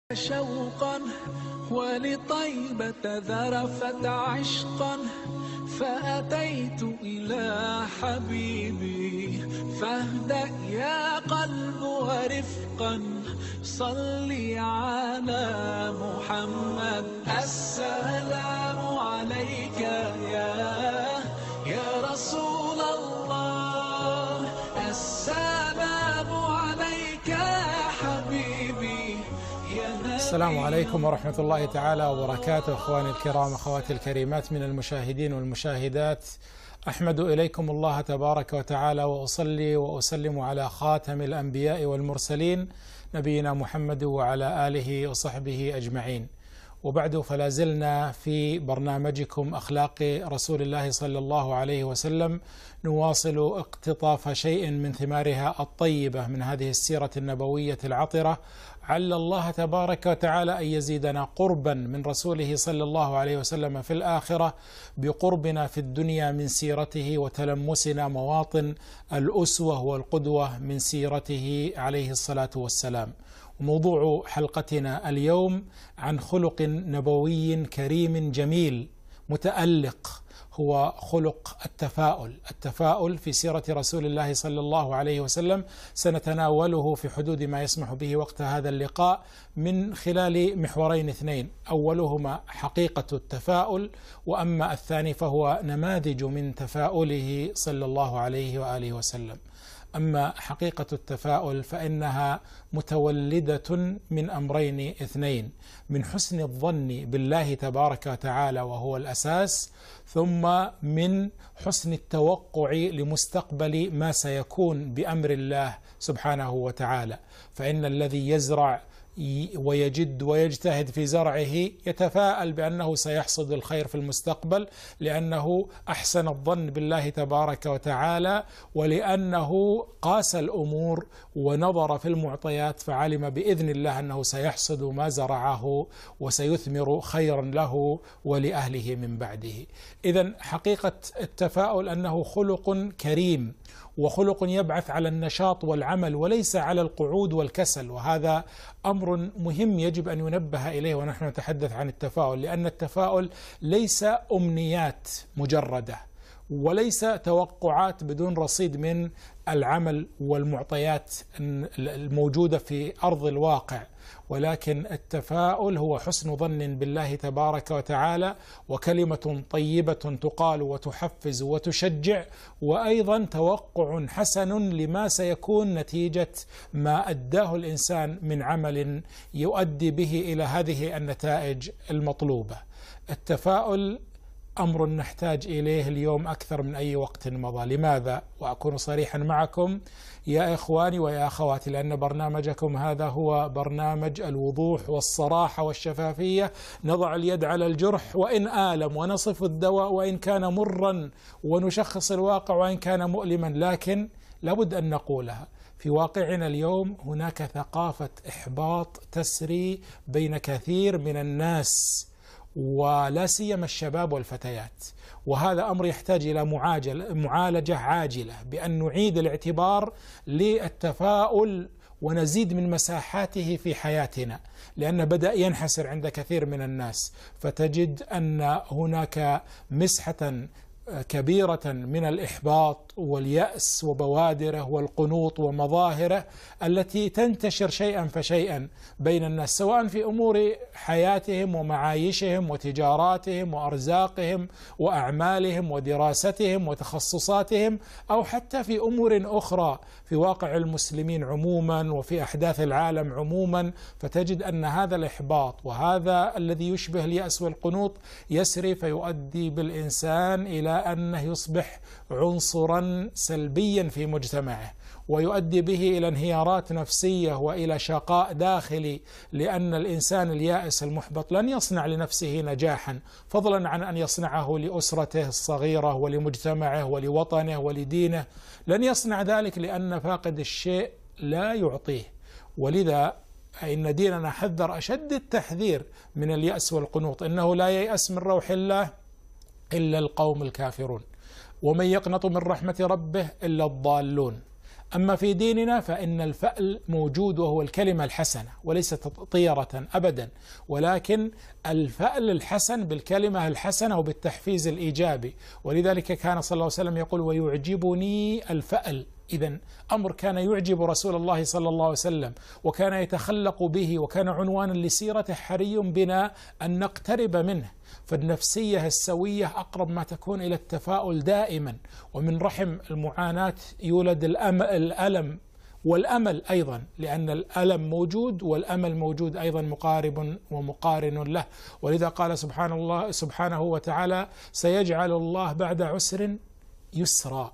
شوقا ولطيبة ذرفت عشقا، فأتيت إلى حبيبي فاهدأ يا قلب ورفقا، صلي على محمد. السلام عليك يا رسول الله، السلام عليك يا حبيبي. السلام عليكم ورحمة الله تعالى وبركاته. أخواني الكرام، أخواتي الكريمات من المشاهدين والمشاهدات، أحمد إليكم الله تبارك وتعالى وأصلي وأسلم على خاتم الأنبياء والمرسلين نبينا محمد وعلى آله وصحبه أجمعين. وبعد، فلا زلنا في برنامجكم أخلاق رسول الله صلى الله عليه وسلم، نواصل اقتطاف شيء من ثمارها الطيبة من هذه السيرة النبوية العطرة. عل الله تبارك وتعالى أن يزيدنا قربا من رسوله صلى الله عليه وسلم في الآخرة بقربنا في الدنيا من سيرته، وتلمسنا مواطن الأسوة والقدوة من سيرته عليه الصلاة والسلام. موضوع حلقتنا اليوم عن خلق نبوي كريم جميل متألق، هو خلق التفاؤل في سيرة رسول الله صلى الله عليه وسلم. سنتناوله في حدود ما يسمح به وقت هذا اللقاء من خلال محورين اثنين، أولهما حقيقة التفاؤل، وأما الثاني فهو نماذج من تفاؤله صلى الله عليه وآله وسلم. أما حقيقة التفاؤل فإنها متولدة من أمرين اثنين: من حسن الظن بالله تبارك وتعالى وهو الأساس، ثم من حسن التوقع لمستقبل ما سيكون بأمر الله سبحانه وتعالى. فإن الذي يزرع ويجد ويجتهد في زرعه يتفاءل بأنه سيحصد الخير في المستقبل، لأنه أحسن الظن بالله تبارك وتعالى، ولأنه قاس الأمور ونظر في المعطيات فعلم بإذن الله أنه سيحصد ما زرعه وسيثمر خيرا له ولأهله من بعده. إذن حقيقة التفاؤل أنه خلق كريم، وخلق يبعث على النشاط والعمل وليس على القعود والكسل، وهذا أمر مهم يجب أن ينبه إليه ونحن نتحدث عن التفاؤل، لأن التفاؤل ليس أمنيات مجردة، وليس توقعات بدون رصيد من العمل والمعطيات الموجودة في أرض الواقع، ولكن التفاؤل هو حسن ظن بالله تبارك وتعالى، وكلمة طيبة تقال وتحفز وتشجع، وأيضا توقع حسن لما سيكون نتيجة ما أداه الإنسان من عمل يؤدي به إلى هذه النتائج المطلوبة. التفاؤل أمر نحتاج إليه اليوم أكثر من أي وقت مضى. لماذا؟ وأكون صريحا معكم يا إخواني ويا أخواتي، لأن برنامجكم هذا هو برنامج الوضوح والصراحة والشفافية. نضع اليد على الجرح وإن آلم، ونصف الدواء وإن كان مرا، ونشخص الواقع وإن كان مؤلما، لكن لابد أن نقولها. في واقعنا اليوم هناك ثقافة إحباط تسري بين كثير من الناس، ولا سيما الشباب والفتيات، وهذا أمر يحتاج إلى معالجة عاجلة، بأن نعيد الاعتبار للتفاؤل ونزيد من مساحاته في حياتنا، لأنه بدأ ينحسر عند كثير من الناس. فتجد أن هناك مسحة كبيرة من الإحباط واليأس وبوادره والقنوط ومظاهره التي تنتشر شيئا فشيئا بين الناس، سواء في أمور حياتهم ومعايشهم وتجاراتهم وأرزاقهم وأعمالهم ودراستهم وتخصصاتهم، أو حتى في أمور أخرى في واقع المسلمين عموما وفي أحداث العالم عموما. فتجد أن هذا الإحباط وهذا الذي يشبه اليأس والقنوط يسري، فيؤدي بالإنسان إلى أنه يصبح عنصرا سلبيا في مجتمعه، ويؤدي به إلى انهيارات نفسية وإلى شقاء داخلي، لأن الإنسان اليائس المحبط لن يصنع لنفسه نجاحا، فضلا عن أن يصنعه لأسرته الصغيرة ولمجتمعه ولوطنه ولدينه. لن يصنع ذلك لأن فاقد الشيء لا يعطيه. ولذا إن ديننا حذر أشد التحذير من اليأس والقنوط: إنه لا ييأس من روح الله إلا القوم الكافرون، ومن يقنط من رحمة ربه إلا الضالون. أما في ديننا فإن الفأل موجود، وهو الكلمة الحسنة وليست طيرة أبدا، ولكن الفأل الحسن بالكلمة الحسنة وبالتحفيز الإيجابي. ولذلك كان صلى الله عليه وسلم يقول: ويعجبني الفأل. إذن أمر كان يعجب رسول الله صلى الله عليه وسلم وكان يتخلق به وكان عنوانا لسيرته، حري بنا أن نقترب منه. فالنفسية السوية أقرب ما تكون إلى التفاؤل دائما، ومن رحم المعاناة يولد الألم والأمل أيضا، لأن الألم موجود والأمل موجود أيضا، مقارب ومقارن له. ولذا قال سبحانه وتعالى: سيجعل الله بعد عسر يسرا.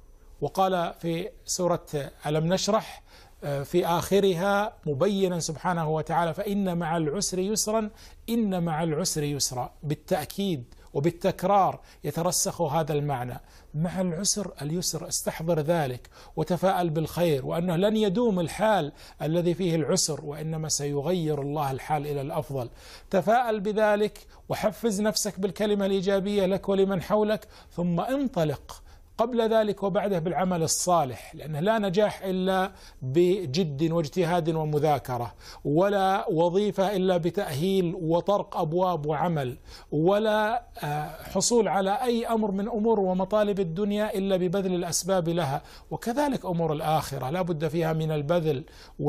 وقال في سورة ألم نشرح في آخرها مبينا سبحانه وتعالى: فإن مع العسر يسرا، إن مع العسر يسرا. بالتأكيد وبالتكرار يترسخ هذا المعنى، مع العسر اليسر. استحضر ذلك وتفاءل بالخير، وأنه لن يدوم الحال الذي فيه العسر، وإنما سيغير الله الحال إلى الأفضل. تفاءل بذلك وحفز نفسك بالكلمة الإيجابية لك ولمن حولك، ثم انطلق قبل ذلك وبعده بالعمل الصالح، لأنه لا نجاح إلا بجد واجتهاد ومذاكرة، ولا وظيفة إلا بتأهيل وطرق أبواب وعمل، ولا حصول على أي أمر من أمور ومطالب الدنيا إلا ببذل الأسباب لها. وكذلك أمور الآخرة لا بد فيها من البذل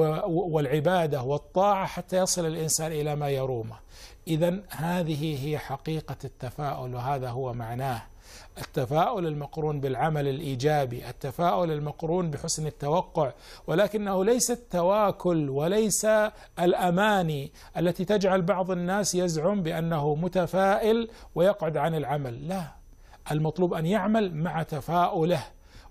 والعبادة والطاعة حتى يصل الإنسان إلى ما يرومه. إذن هذه هي حقيقة التفاؤل، وهذا هو معناه: التفاؤل المقرون بالعمل الإيجابي، التفاؤل المقرون بحسن التوقع، ولكنه ليس التواكل وليس الأماني التي تجعل بعض الناس يزعم بأنه متفائل ويقعد عن العمل. لا، المطلوب أن يعمل مع تفاؤله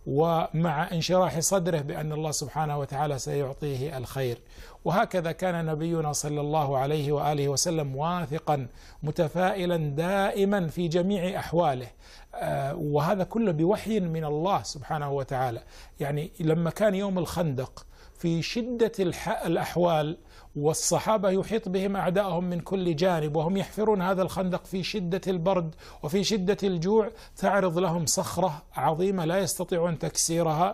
ومع انشراح صدره بأن الله سبحانه وتعالى سيعطيه الخير. وهكذا كان نبينا صلى الله عليه وآله وسلم واثقا متفائلا دائما في جميع أحواله، وهذا كله بوحي من الله سبحانه وتعالى. يعني لما كان يوم الخندق في شدة الأحوال والصحابة يحيط بهم أعداءهم من كل جانب وهم يحفرون هذا الخندق في شدة البرد وفي شدة الجوع، تعرض لهم صخرة عظيمة لا يستطيعون تكسيرها،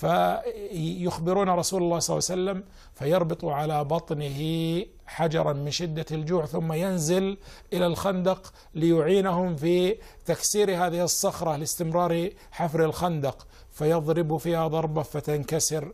فيخبرون رسول الله صلى الله عليه وسلم فيربط على بطنه حجرا من شدة الجوع، ثم ينزل إلى الخندق ليعينهم في تكسير هذه الصخرة لاستمرار حفر الخندق، فيضرب فيها ضربة فتنكسر،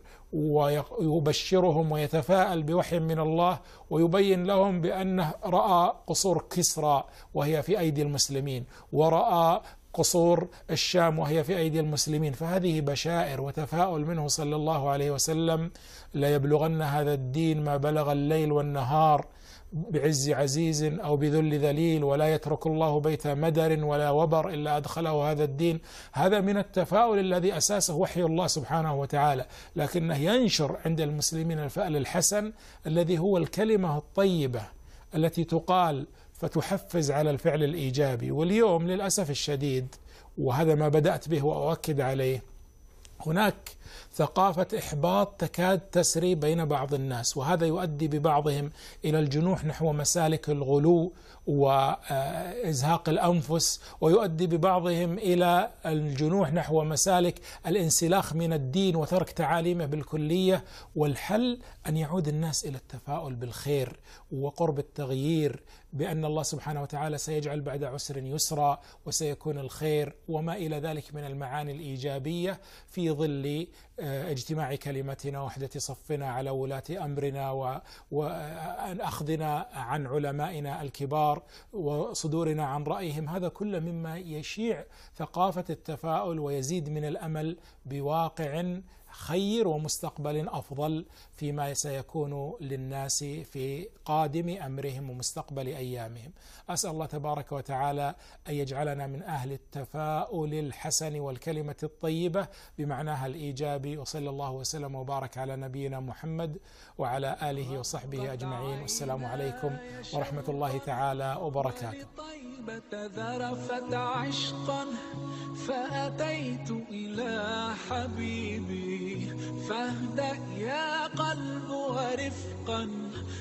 ويبشرهم ويتفاءل بوحي من الله، ويبين لهم بأنه رأى قصور كسرى وهي في أيدي المسلمين، ورأى قصور الشام وهي في أيدي المسلمين. فهذه بشائر وتفاؤل منه صلى الله عليه وسلم: لا يبلغن هذا الدين ما بلغ الليل والنهار بعز عزيز أو بذل ذليل، ولا يترك الله بيت مدر ولا وبر إلا أدخله هذا الدين. هذا من التفاؤل الذي أساسه وحي الله سبحانه وتعالى، لكنه ينشر عند المسلمين الفأل الحسن الذي هو الكلمة الطيبة التي تقال فتحفز على الفعل الإيجابي. واليوم للأسف الشديد، وهذا ما بدأت به وأؤكد عليه، هناك ثقافة إحباط تكاد تسري بين بعض الناس، وهذا يؤدي ببعضهم إلى الجنوح نحو مسالك الغلو وإزهاق الأنفس، ويؤدي ببعضهم إلى الجنوح نحو مسالك الانسلاخ من الدين وترك تعاليمه بالكلية. والحل أن يعود الناس إلى التفاؤل بالخير وقرب التغيير، بأن الله سبحانه وتعالى سيجعل بعد عسر يسرا وسيكون الخير وما إلى ذلك من المعاني الإيجابية، في ظل اجتماع كلمتنا ووحدة صفنا على ولاة أمرنا وأخذنا عن علمائنا الكبار وصدورنا عن رأيهم. هذا كله مما يشيع ثقافة التفاؤل ويزيد من الأمل بواقع خير ومستقبل أفضل فيما سيكون للناس في قادم أمرهم ومستقبل أيامهم. أسأل الله تبارك وتعالى أن يجعلنا من أهل التفاؤل الحسن والكلمة الطيبة بمعناها الإيجابي. وصلى الله وسلم وبارك على نبينا محمد وعلى آله وصحبه أجمعين، والسلام عليكم ورحمة الله تعالى وبركاته. ذرفت عشقا فأتيت إلى حبيبي، فاهدأ يا قلب ورفقا